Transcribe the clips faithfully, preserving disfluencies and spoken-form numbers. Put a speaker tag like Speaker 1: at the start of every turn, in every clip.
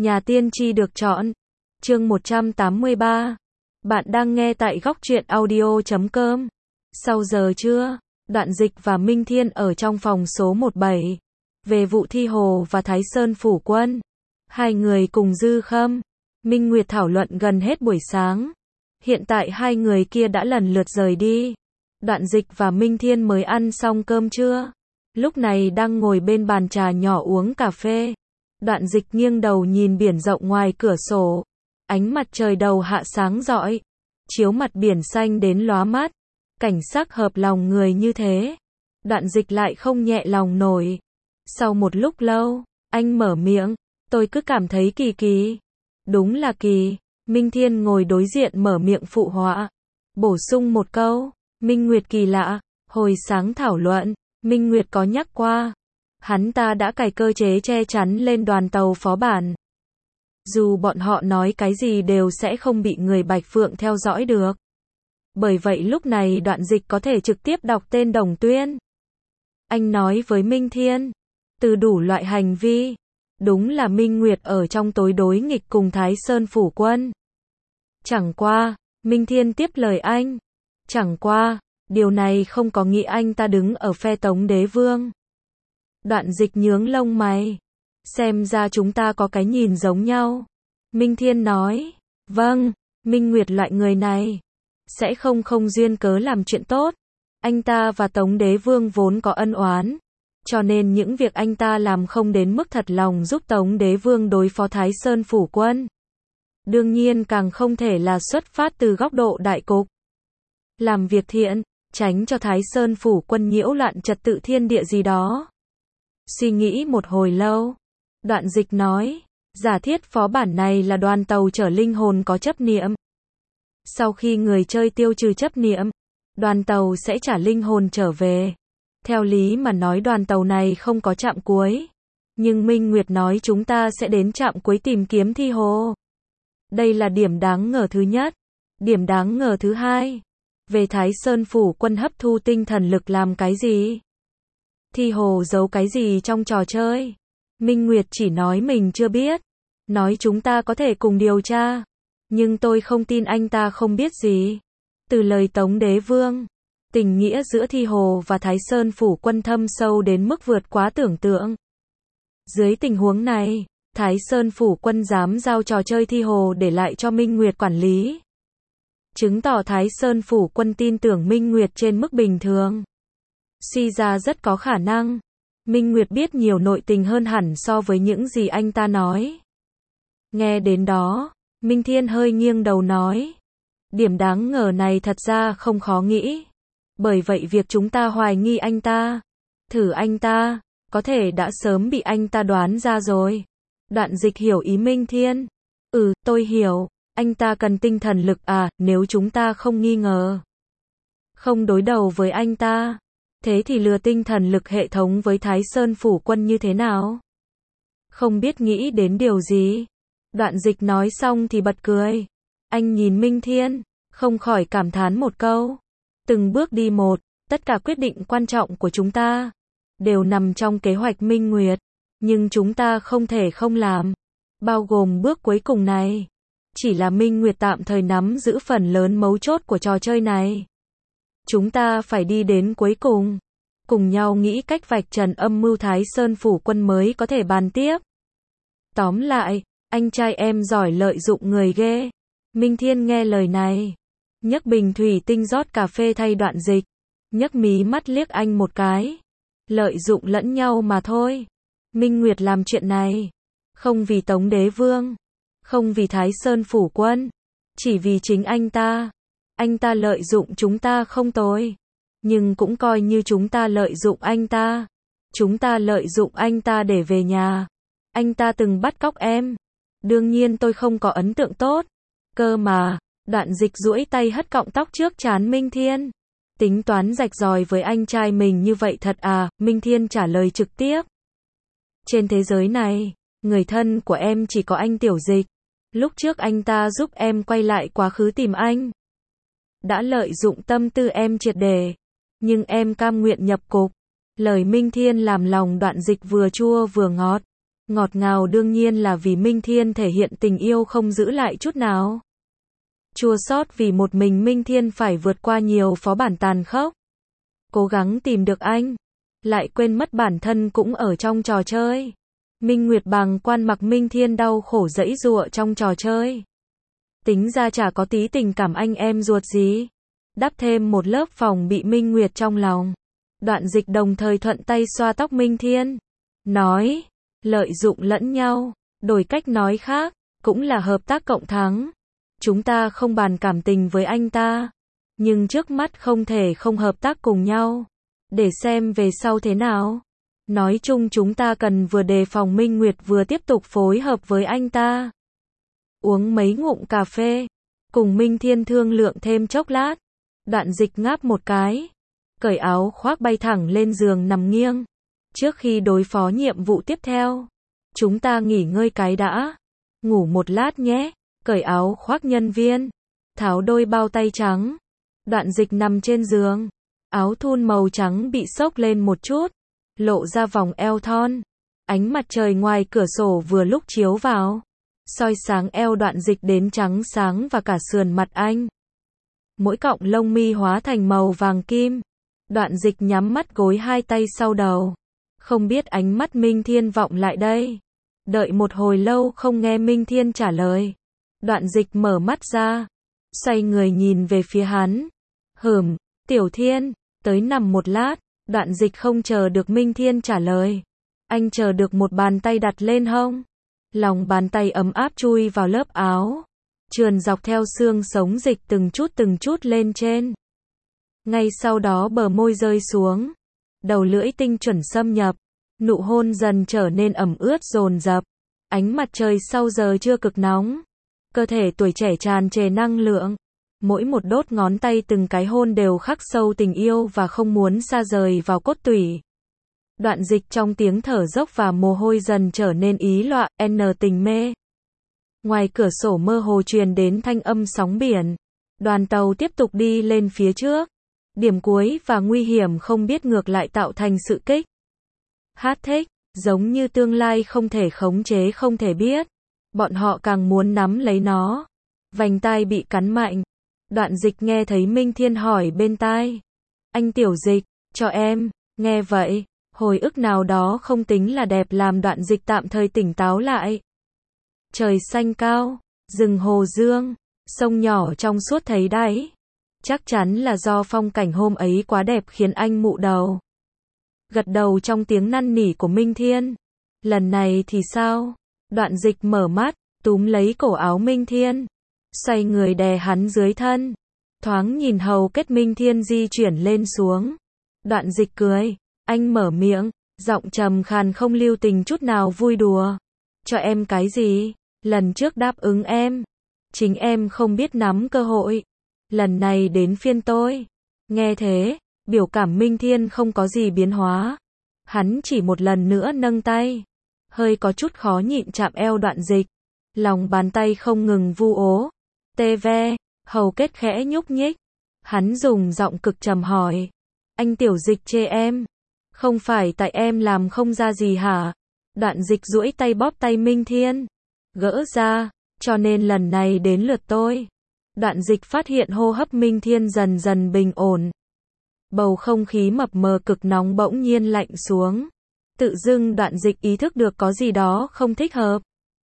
Speaker 1: Nhà tiên tri được chọn. Chương một trăm tám mươi ba. Bạn đang nghe tại góc truyện audio chấm com. Sau giờ trưa, Đoạn Dịch và Minh Thiên ở trong phòng số một bảy. Về vụ Thi Hồ và Thái Sơn Phủ Quân. Hai người cùng Dư Khâm, Minh Nguyệt thảo luận gần hết buổi sáng. Hiện tại hai người kia đã lần lượt rời đi. Đoạn Dịch và Minh Thiên mới ăn xong cơm trưa. Lúc này đang ngồi bên bàn trà nhỏ uống cà phê. Đoạn Dịch nghiêng đầu nhìn biển rộng ngoài cửa sổ. Ánh mặt trời đầu hạ sáng rọi, chiếu mặt biển xanh đến lóa mắt. Cảnh sắc hợp lòng người như thế, Đoạn Dịch lại không nhẹ lòng nổi. Sau một lúc lâu, anh mở miệng, tôi cứ cảm thấy kỳ kỳ. Đúng là kỳ. Minh Thiên ngồi đối diện mở miệng phụ họa. Bổ sung một câu, Minh Nguyệt kỳ lạ. Hồi sáng thảo luận, Minh Nguyệt có nhắc qua, hắn ta đã cài cơ chế che chắn lên đoàn tàu phó bản. Dù bọn họ nói cái gì đều sẽ không bị người Bạch Phượng theo dõi được. Bởi vậy lúc này Đoạn Dịch có thể trực tiếp đọc tên Đồng Tuyên. Anh nói với Minh Thiên, từ đủ loại hành vi, đúng là Minh Nguyệt ở trong tối đối nghịch cùng Thái Sơn Phủ Quân. Chẳng qua, Minh Thiên tiếp lời anh, chẳng qua, điều này không có nghĩa anh ta đứng ở phe Tống Đế Vương. Đoạn Dịch nhướng lông mày, xem ra chúng ta có cái nhìn giống nhau. Minh Thiên nói, vâng, Minh Nguyệt loại người này sẽ không không duyên cớ làm chuyện tốt. Anh ta và Tống Đế Vương vốn có ân oán, cho nên những việc anh ta làm không đến mức thật lòng giúp Tống Đế Vương đối phó Thái Sơn Phủ Quân. Đương nhiên càng không thể là xuất phát từ góc độ đại cục. Làm việc thiện, tránh cho Thái Sơn Phủ Quân nhiễu loạn trật tự thiên địa gì đó. Suy nghĩ một hồi lâu, Đoạn Dịch nói, giả thiết phó bản này là đoàn tàu chở linh hồn có chấp niệm. Sau khi người chơi tiêu trừ chấp niệm, đoàn tàu sẽ trả linh hồn trở về. Theo lý mà nói đoàn tàu này không có trạm cuối. Nhưng Minh Nguyệt nói chúng ta sẽ đến trạm cuối tìm kiếm Thi Hồ. Đây là điểm đáng ngờ thứ nhất. Điểm đáng ngờ thứ hai, về Thái Sơn Phủ Quân hấp thu tinh thần lực làm cái gì? Thi Hồ giấu cái gì trong trò chơi? Minh Nguyệt chỉ nói mình chưa biết. Nói chúng ta có thể cùng điều tra. Nhưng tôi không tin anh ta không biết gì. Từ lời Tống Đế Vương, tình nghĩa giữa Thi Hồ và Thái Sơn Phủ Quân thâm sâu đến mức vượt quá tưởng tượng. Dưới tình huống này, Thái Sơn Phủ Quân dám giao trò chơi Thi Hồ để lại cho Minh Nguyệt quản lý. Chứng tỏ Thái Sơn Phủ Quân tin tưởng Minh Nguyệt trên mức bình thường. Suy ra rất có khả năng, Minh Nguyệt biết nhiều nội tình hơn hẳn so với những gì anh ta nói. Nghe đến đó, Minh Thiên hơi nghiêng đầu nói, điểm đáng ngờ này thật ra không khó nghĩ. Bởi vậy việc chúng ta hoài nghi anh ta, thử anh ta, có thể đã sớm bị anh ta đoán ra rồi. Đoạn Dịch hiểu ý Minh Thiên. Ừ, tôi hiểu, anh ta cần tinh thần lực à, nếu chúng ta không nghi ngờ, không đối đầu với anh ta, thế thì lừa tinh thần lực hệ thống với Thái Sơn Phủ Quân như thế nào? Không biết nghĩ đến điều gì. Đoạn Dịch nói xong thì bật cười. Anh nhìn Minh Thiên, không khỏi cảm thán một câu. Từng bước đi một, tất cả quyết định quan trọng của chúng ta đều nằm trong kế hoạch Minh Nguyệt, nhưng chúng ta không thể không làm, bao gồm bước cuối cùng này. Chỉ là Minh Nguyệt tạm thời nắm giữ phần lớn mấu chốt của trò chơi này. Chúng ta phải đi đến cuối cùng, cùng nhau nghĩ cách vạch trần âm mưu Thái Sơn Phủ Quân mới có thể bàn tiếp. Tóm lại, anh trai em giỏi lợi dụng người ghê. Minh Thiên nghe lời này, nhấc bình thủy tinh rót cà phê thay Đoạn Dịch, nhấc mí mắt liếc anh một cái. Lợi dụng lẫn nhau mà thôi. Minh Nguyệt làm chuyện này, không vì Tống Đế Vương, không vì Thái Sơn Phủ Quân, chỉ vì chính anh ta. Anh ta lợi dụng chúng ta không tồi, nhưng cũng coi như chúng ta lợi dụng anh ta. Chúng ta lợi dụng anh ta để về nhà. Anh ta từng bắt cóc em. Đương nhiên tôi không có ấn tượng tốt. Cơ mà, Đoạn Dịch duỗi tay hất cọng tóc trước trán Minh Thiên. Tính toán rạch ròi với anh trai mình như vậy thật à? Minh Thiên trả lời trực tiếp. Trên thế giới này, người thân của em chỉ có anh Tiểu Dịch. Lúc trước anh ta giúp em quay lại quá khứ tìm anh, đã lợi dụng tâm tư em triệt để, nhưng em cam nguyện nhập cục. Lời Minh Thiên làm lòng Đoạn Dịch vừa chua vừa ngọt. Ngọt ngào đương nhiên là vì Minh Thiên thể hiện tình yêu không giữ lại chút nào. Chua xót vì một mình Minh Thiên phải vượt qua nhiều phó bản tàn khốc. Cố gắng tìm được anh, lại quên mất bản thân cũng ở trong trò chơi. Minh Nguyệt bàng quan mặc Minh Thiên đau khổ giãy giụa trong trò chơi. Tính ra chả có tí tình cảm anh em ruột gì. Đắp thêm một lớp phòng bị Minh Nguyệt trong lòng. Đoạn Dịch đồng thời thuận tay xoa tóc Minh Thiên. Nói, lợi dụng lẫn nhau, đổi cách nói khác, cũng là hợp tác cộng thắng. Chúng ta không bàn cảm tình với anh ta, nhưng trước mắt không thể không hợp tác cùng nhau, để xem về sau thế nào. Nói chung chúng ta cần vừa đề phòng Minh Nguyệt vừa tiếp tục phối hợp với anh ta. Uống mấy ngụm cà phê, cùng Minh Thiên thương lượng thêm chốc lát. Đoạn Dịch ngáp một cái, cởi áo khoác bay thẳng lên giường nằm nghiêng. Trước khi đối phó nhiệm vụ tiếp theo, chúng ta nghỉ ngơi cái đã. Ngủ một lát nhé. Cởi áo khoác nhân viên, tháo đôi bao tay trắng. Đoạn Dịch nằm trên giường, áo thun màu trắng bị xốc lên một chút, lộ ra vòng eo thon. Ánh mặt trời ngoài cửa sổ vừa lúc chiếu vào, soi sáng eo Đoạn Dịch đến trắng sáng và cả sườn mặt anh. Mỗi cọng lông mi hóa thành màu vàng kim. Đoạn Dịch nhắm mắt gối hai tay sau đầu, không biết ánh mắt Minh Thiên vọng lại đây. Đợi một hồi lâu không nghe Minh Thiên trả lời. Đoạn Dịch mở mắt ra, xoay người nhìn về phía hắn. Hửm, Tiểu Thiên, tới nằm một lát. Đoạn Dịch không chờ được Minh Thiên trả lời. Anh chờ được một bàn tay đặt lên hông. Lòng bàn tay ấm áp chui vào lớp áo, trườn dọc theo xương sống Dịch từng chút từng chút lên trên. Ngay sau đó bờ môi rơi xuống, đầu lưỡi tinh chuẩn xâm nhập, nụ hôn dần trở nên ẩm ướt dồn dập. Ánh mặt trời sau giờ trưa cực nóng, cơ thể tuổi trẻ tràn trề năng lượng. Mỗi một đốt ngón tay từng cái hôn đều khắc sâu tình yêu và không muốn xa rời vào cốt tủy. Đoạn Dịch trong tiếng thở dốc và mồ hôi dần trở nên ý loạn, n tình mê. Ngoài cửa sổ mơ hồ truyền đến thanh âm sóng biển. Đoàn tàu tiếp tục đi lên phía trước. Điểm cuối và nguy hiểm không biết ngược lại tạo thành sự kích hát thích, giống như tương lai không thể khống chế không thể biết. Bọn họ càng muốn nắm lấy nó. Vành tai bị cắn mạnh. Đoạn Dịch nghe thấy Minh Thiên hỏi bên tai. Anh Tiểu Dịch, cho em. Nghe vậy, hồi ức nào đó không tính là đẹp làm Đoạn Dịch tạm thời tỉnh táo lại. Trời xanh cao, rừng hồ dương, sông nhỏ trong suốt thấy đáy. Chắc chắn là do phong cảnh hôm ấy quá đẹp khiến anh mụ đầu. Gật đầu trong tiếng năn nỉ của Minh Thiên. Lần này thì sao? Đoạn Dịch mở mắt, túm lấy cổ áo Minh Thiên, xoay người đè hắn dưới thân. Thoáng nhìn hầu kết Minh Thiên di chuyển lên xuống. Đoạn Dịch cười, anh mở miệng, giọng trầm khàn không lưu tình chút nào vui đùa. Cho em cái gì? Lần trước đáp ứng em, chính em không biết nắm cơ hội. Lần này đến phiên tôi. Nghe thế, biểu cảm Minh Thiên không có gì biến hóa. Hắn chỉ một lần nữa nâng tay, hơi có chút khó nhịn chạm eo Đoạn Dịch. Lòng bàn tay không ngừng vu ố. Tê ve, hầu kết khẽ nhúc nhích. Hắn dùng giọng cực trầm hỏi. Anh Tiểu Dịch chê em. Không phải tại em làm không ra gì hả? Đoạn Dịch duỗi tay bóp tay Minh Thiên. Gỡ ra, cho nên lần này đến lượt tôi. Đoạn Dịch phát hiện hô hấp Minh Thiên dần dần bình ổn. Bầu không khí mập mờ cực nóng bỗng nhiên lạnh xuống. Tự dưng Đoạn Dịch ý thức được có gì đó không thích hợp.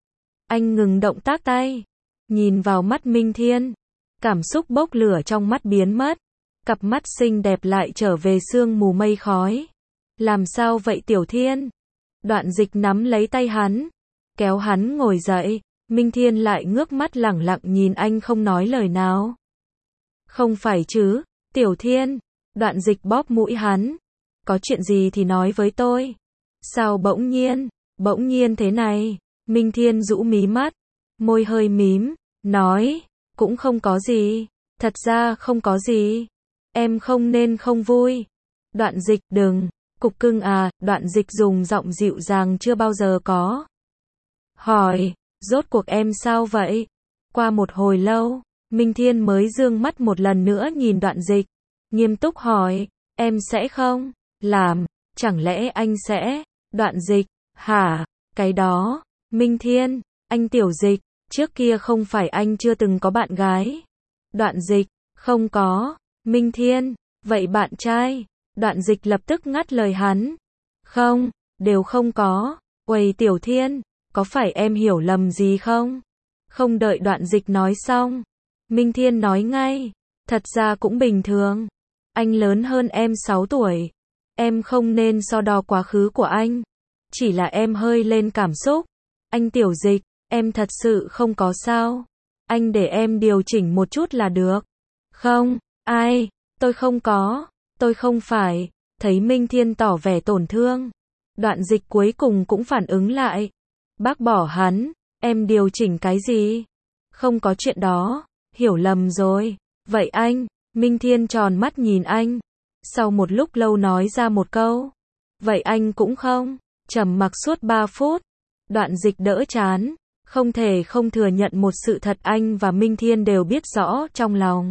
Speaker 1: Anh ngừng động tác tay, nhìn vào mắt Minh Thiên. Cảm xúc bốc lửa trong mắt biến mất. Cặp mắt xinh đẹp lại trở về sương mù mây khói. Làm sao vậy Tiểu Thiên? Đoạn Dịch nắm lấy tay hắn, kéo hắn ngồi dậy. Minh Thiên lại ngước mắt lẳng lặng nhìn anh không nói lời nào. Không phải chứ, Tiểu Thiên. Đoạn Dịch bóp mũi hắn. Có chuyện gì thì nói với tôi. Sao bỗng nhiên, bỗng nhiên thế này? Minh Thiên rũ mí mắt, môi hơi mím, nói, cũng không có gì. Thật ra không có gì. Em không nên không vui. Đoạn Dịch, đừng, cục cưng à. Đoạn Dịch dùng giọng dịu dàng chưa bao giờ có. Hỏi, rốt cuộc em sao vậy? Qua một hồi lâu, Minh Thiên mới dương mắt một lần nữa nhìn Đoạn Dịch, nghiêm túc hỏi, em sẽ không làm, chẳng lẽ anh sẽ? Đoạn Dịch, hả? Cái đó, Minh Thiên, anh Tiểu Dịch, trước kia không phải anh chưa từng có bạn gái. Đoạn Dịch, không có. Minh Thiên, vậy bạn trai? Đoạn Dịch lập tức ngắt lời hắn. Không, đều không có. Uầy Tiểu Thiên, có phải em hiểu lầm gì không? Không đợi Đoạn Dịch nói xong, Minh Thiên nói ngay, thật ra cũng bình thường. Anh lớn hơn em sáu tuổi. Em không nên so đo quá khứ của anh. Chỉ là em hơi lên cảm xúc. Anh Tiểu Dịch, em thật sự không có sao. Anh để em điều chỉnh một chút là được. Không, ai, tôi không có, tôi không phải. Thấy Minh Thiên tỏ vẻ tổn thương, Đoạn Dịch cuối cùng cũng phản ứng lại. Bác bỏ hắn, em điều chỉnh cái gì? Không có chuyện đó, hiểu lầm rồi. Vậy anh, Minh Thiên tròn mắt nhìn anh. Sau một lúc lâu nói ra một câu. Vậy anh cũng không? Trầm mặc suốt ba phút. Đoạn Dịch đỡ chán. Không thể không thừa nhận một sự thật anh và Minh Thiên đều biết rõ trong lòng.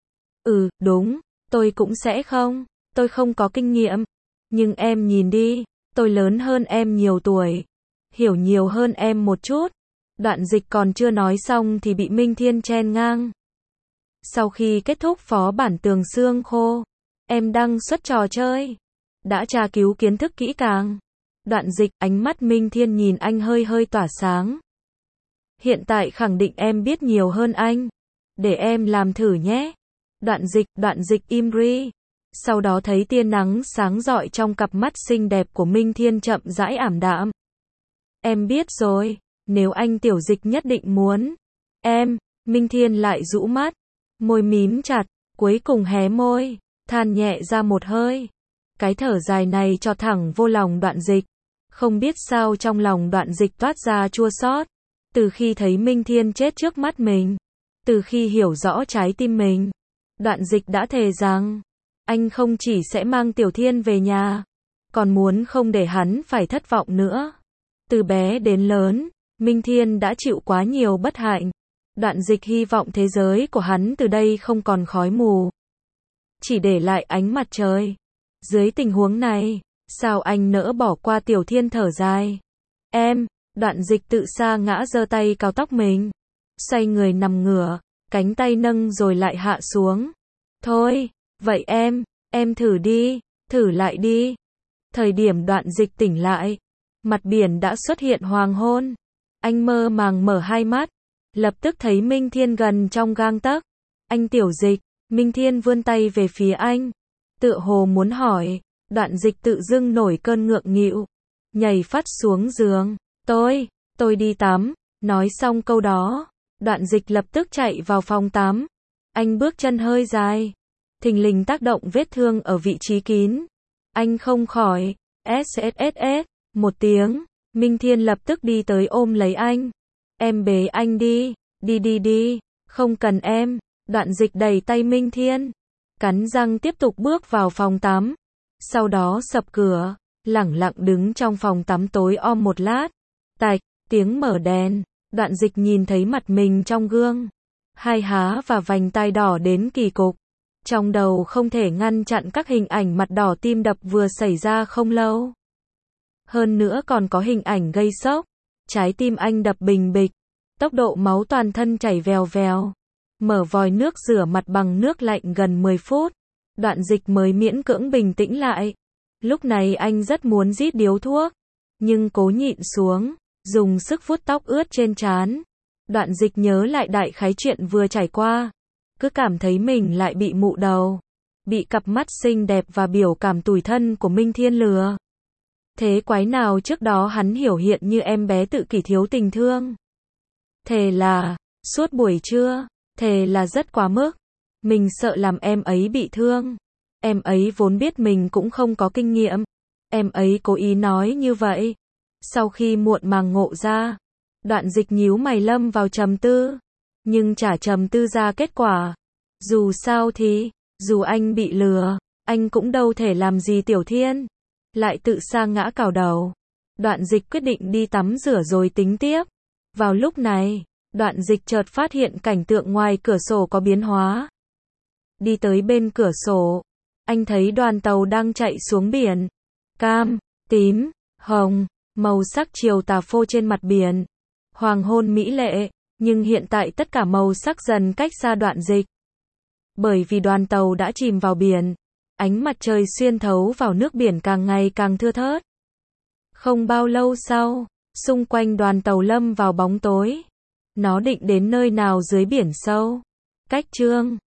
Speaker 1: Ừ, đúng, tôi cũng sẽ không. Tôi không có kinh nghiệm. Nhưng em nhìn đi, tôi lớn hơn em nhiều tuổi. Hiểu nhiều hơn em một chút. Đoạn Dịch còn chưa nói xong thì bị Minh Thiên chen ngang. Sau khi kết thúc phó bản Tường Xương Khô, em đăng xuất trò chơi. Đã tra cứu kiến thức kỹ càng. Đoạn Dịch, ánh mắt Minh Thiên nhìn anh hơi hơi tỏa sáng. Hiện tại khẳng định em biết nhiều hơn anh. Để em làm thử nhé. Đoạn Dịch, Đoạn Dịch im ri. Sau đó thấy tia nắng sáng rọi trong cặp mắt xinh đẹp của Minh Thiên chậm rãi ảm đạm. Em biết rồi, nếu anh Tiểu Dịch nhất định muốn. Em, Minh Thiên lại rũ mắt. Môi mím chặt, cuối cùng hé môi, than nhẹ ra một hơi. Cái thở dài này cho thẳng vô lòng Đoạn Dịch. Không biết sao trong lòng Đoạn Dịch toát ra chua xót. Từ khi thấy Minh Thiên chết trước mắt mình, từ khi hiểu rõ trái tim mình, Đoạn Dịch đã thề rằng, anh không chỉ sẽ mang Tiểu Thiên về nhà, còn muốn không để hắn phải thất vọng nữa. Từ bé đến lớn, Minh Thiên đã chịu quá nhiều bất hạnh. Đoạn Dịch hy vọng thế giới của hắn từ đây không còn khói mù, chỉ để lại ánh mặt trời. Dưới tình huống này, sao anh nỡ bỏ qua Tiểu Thiên thở dài. Em, Đoạn Dịch tự sa ngã giơ tay cào tóc mình. Xoay người nằm ngửa, cánh tay nâng rồi lại hạ xuống. Thôi, vậy em, em thử đi, thử lại đi. Thời điểm Đoạn Dịch tỉnh lại, mặt biển đã xuất hiện hoàng hôn. Anh mơ màng mở hai mắt, lập tức thấy Minh Thiên gần trong gang tấc. Anh Tiểu Dịch, Minh Thiên vươn tay về phía anh, tựa hồ muốn hỏi. Đoạn Dịch tự dưng nổi cơn ngượng nghịu, nhảy phắt xuống giường. Tôi, tôi đi tắm. Nói xong câu đó, Đoạn Dịch lập tức chạy vào phòng tắm. Anh bước chân hơi dài, thình lình tác động vết thương ở vị trí kín. Anh không khỏi, ét ét ét ét, một tiếng. Minh Thiên lập tức đi tới ôm lấy anh. Em bế anh đi, đi đi đi, không cần em. Đoạn Dịch đẩy tay Minh Thiên, cắn răng tiếp tục bước vào phòng tắm. Sau đó sập cửa, lẳng lặng đứng trong phòng tắm tối om một lát. Tạch, tiếng mở đèn. Đoạn Dịch nhìn thấy mặt mình trong gương, hai há và vành tai đỏ đến kỳ cục. Trong đầu không thể ngăn chặn các hình ảnh mặt đỏ tim đập vừa xảy ra không lâu. Hơn nữa còn có hình ảnh gây sốc. Trái tim anh đập bình bịch, tốc độ máu toàn thân chảy vèo vèo. Mở vòi nước rửa mặt bằng nước lạnh gần mười phút. Đoạn Dịch mới miễn cưỡng bình tĩnh lại. Lúc này anh rất muốn rít điếu thuốc, nhưng cố nhịn xuống, dùng sức vuốt tóc ướt trên trán. Đoạn Dịch nhớ lại đại khái chuyện vừa trải qua, cứ cảm thấy mình lại bị mụ đầu, bị cặp mắt xinh đẹp và biểu cảm tủi thân của Minh Thiên lừa. Thế quái nào trước đó hắn hiểu hiện như em bé tự kỷ thiếu tình thương. Thề là, suốt buổi trưa, thề là rất quá mức. Mình sợ làm em ấy bị thương. Em ấy vốn biết mình cũng không có kinh nghiệm. Em ấy cố ý nói như vậy. Sau khi muộn màng ngộ ra, Đoạn Dịch nhíu mày lâm vào trầm tư. Nhưng chả trầm tư ra kết quả. Dù sao thì, dù anh bị lừa, anh cũng đâu thể làm gì Tiểu Thiên. Lại tự sa ngã cào đầu. Đoạn Dịch quyết định đi tắm rửa rồi tính tiếp. Vào lúc này, Đoạn Dịch chợt phát hiện cảnh tượng ngoài cửa sổ có biến hóa. Đi tới bên cửa sổ, anh thấy đoàn tàu đang chạy xuống biển. Cam, tím, hồng, Màu sắc chiều tà phô trên mặt biển. Hoàng hôn mỹ lệ, nhưng hiện tại tất cả màu sắc dần cách xa Đoạn Dịch. Bởi vì đoàn tàu đã chìm vào biển, ánh mặt trời xuyên thấu vào nước biển càng ngày càng thưa thớt. Không bao lâu sau, xung quanh đoàn tàu lâm vào bóng tối. Nó định đến nơi nào dưới biển sâu? Cách Chương